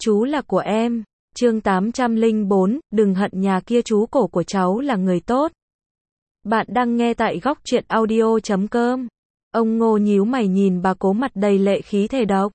Chú là của em. Chương 804, đừng hận nhà kia, chú cổ của cháu là người tốt. Bạn đang nghe tại góc truyện audio.com. Ông Ngô nhíu mày nhìn bà Cố mặt đầy lệ khí thề độc.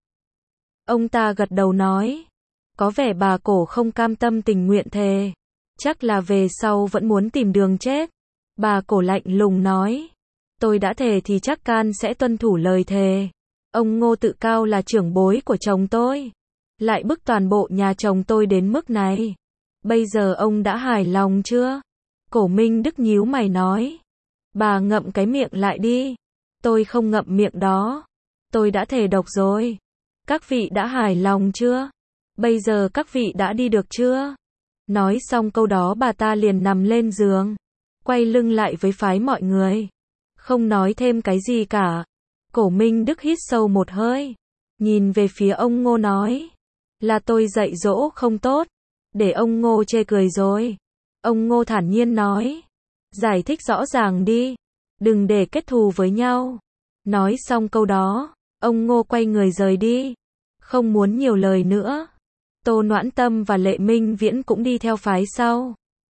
Ông ta gật đầu nói. Có vẻ bà Cổ không cam tâm tình nguyện thề. Chắc là về sau vẫn muốn tìm đường chết. Bà Cổ lạnh lùng nói. Tôi đã thề thì chắc can sẽ tuân thủ lời thề. Ông Ngô tự cao là trưởng bối của chồng tôi. Lại bức toàn bộ nhà chồng tôi đến mức này. Bây giờ ông đã hài lòng chưa? Cổ Minh Đức nhíu mày nói. Bà ngậm cái miệng lại đi. Tôi không ngậm miệng đó. Tôi đã thề độc rồi. Các vị đã hài lòng chưa? Bây giờ các vị đã đi được chưa? Nói xong câu đó bà ta liền nằm lên giường. Quay lưng lại với phái mọi người. Không nói thêm cái gì cả. Cổ Minh Đức hít sâu một hơi. Nhìn về phía ông Ngô nói. Là tôi dạy dỗ không tốt. Để ông Ngô chê cười rồi. Ông Ngô thản nhiên nói. Giải thích rõ ràng đi. Đừng để kết thù với nhau. Nói xong câu đó, ông Ngô quay người rời đi. Không muốn nhiều lời nữa. Tô Noãn Tâm và Lệ Minh Viễn cũng đi theo phái sau.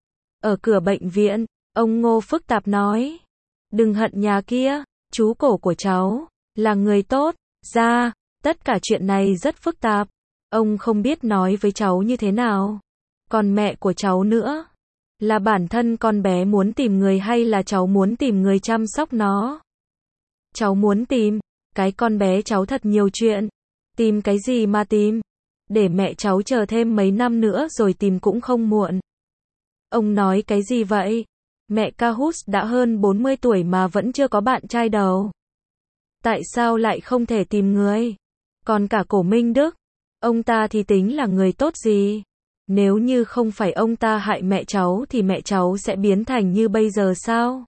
Ở cửa bệnh viện, ông Ngô phức tạp nói. Đừng hận nhà kia, chú cổ của cháu là người tốt. Ra, tất cả chuyện này rất phức tạp. Ông không biết nói với cháu như thế nào. Còn mẹ của cháu nữa. Là bản thân con bé muốn tìm người hay là cháu muốn tìm người chăm sóc nó? Cháu muốn tìm. Cái con bé cháu thật nhiều chuyện. Tìm cái gì mà tìm? Để mẹ cháu chờ thêm mấy năm nữa rồi tìm cũng không muộn. Ông nói cái gì vậy? Mẹ Cahus đã hơn 40 tuổi mà vẫn chưa có bạn trai đâu. Tại sao lại không thể tìm người? Còn cả Cổ Minh Đức, ông ta thì tính là người tốt gì? Nếu như không phải ông ta hại mẹ cháu thì mẹ cháu sẽ biến thành như bây giờ sao?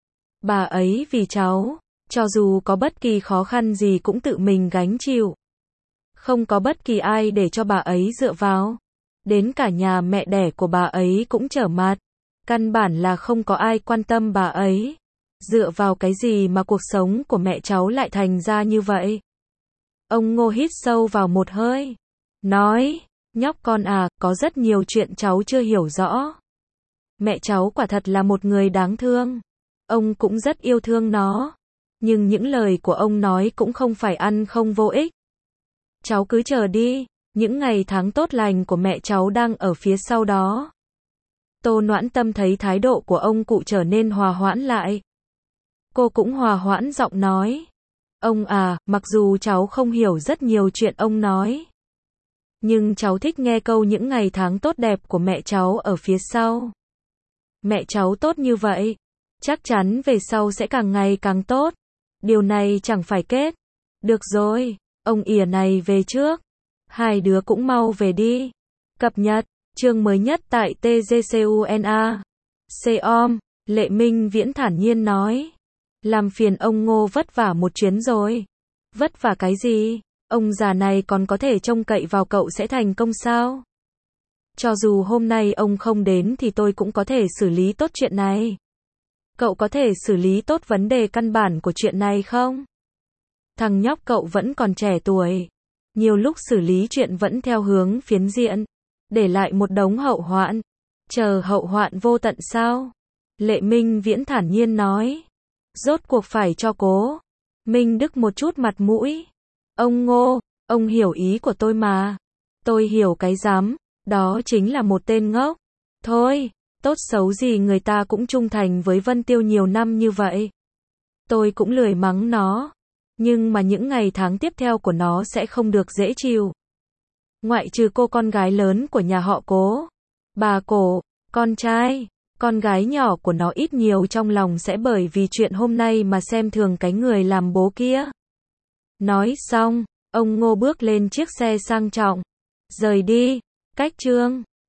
Bà ấy vì cháu, cho dù có bất kỳ khó khăn gì cũng tự mình gánh chịu. Không có bất kỳ ai để cho bà ấy dựa vào. Đến cả nhà mẹ đẻ của bà ấy cũng trở mặt. Căn bản là không có ai quan tâm bà ấy. Dựa vào cái gì mà cuộc sống của mẹ cháu lại thành ra như vậy? Ông Ngô hít sâu vào một hơi. Nói, nhóc con à, có rất nhiều chuyện cháu chưa hiểu rõ. Mẹ cháu quả thật là một người đáng thương. Ông cũng rất yêu thương nó. Nhưng những lời của ông nói cũng không phải ăn không vô ích. Cháu cứ chờ đi, những ngày tháng tốt lành của mẹ cháu đang ở phía sau đó. Tô Noãn Tâm thấy thái độ của ông cụ trở nên hòa hoãn lại. Cô cũng hòa hoãn giọng nói. Ông à, mặc dù cháu không hiểu rất nhiều chuyện ông nói. Nhưng cháu thích nghe câu những ngày tháng tốt đẹp của mẹ cháu ở phía sau. Mẹ cháu tốt như vậy. Chắc chắn về sau sẽ càng ngày càng tốt. Điều này chẳng phải kết. Được rồi, ông ỉa này về trước. Hai đứa cũng mau về đi. Cập nhật, chương mới nhất tại TGCUNA. Com, Lệ Minh Viễn thản nhiên nói. Làm phiền ông Ngô vất vả một chuyến rồi. Vất vả cái gì? Ông già này còn có thể trông cậy vào cậu sẽ thành công sao? Cho dù hôm nay ông không đến thì tôi cũng có thể xử lý tốt chuyện này. Cậu có thể xử lý tốt vấn đề căn bản của chuyện này không? Thằng nhóc cậu vẫn còn trẻ tuổi. Nhiều lúc xử lý chuyện vẫn theo hướng phiến diện. Để lại một đống hậu hoạn. Chờ hậu hoạn vô tận sao? Lệ Minh Viễn thản nhiên nói. Rốt cuộc phải cho Cố Minh Đức một chút mặt mũi. Ông Ngô, ông hiểu ý của tôi mà. Tôi hiểu cái rắm, đó chính là một tên ngốc. Thôi, tốt xấu gì người ta cũng trung thành với Vân Tiêu nhiều năm như vậy. Tôi cũng lười mắng nó. Nhưng mà những ngày tháng tiếp theo của nó sẽ không được dễ chịu. Ngoại trừ cô con gái lớn của nhà họ Cố, bà Cổ, con trai, con gái nhỏ của nó ít nhiều trong lòng sẽ bởi vì chuyện hôm nay mà xem thường cái người làm bố kia. Nói xong, ông Ngô bước lên chiếc xe sang trọng. Rời đi, cách chương.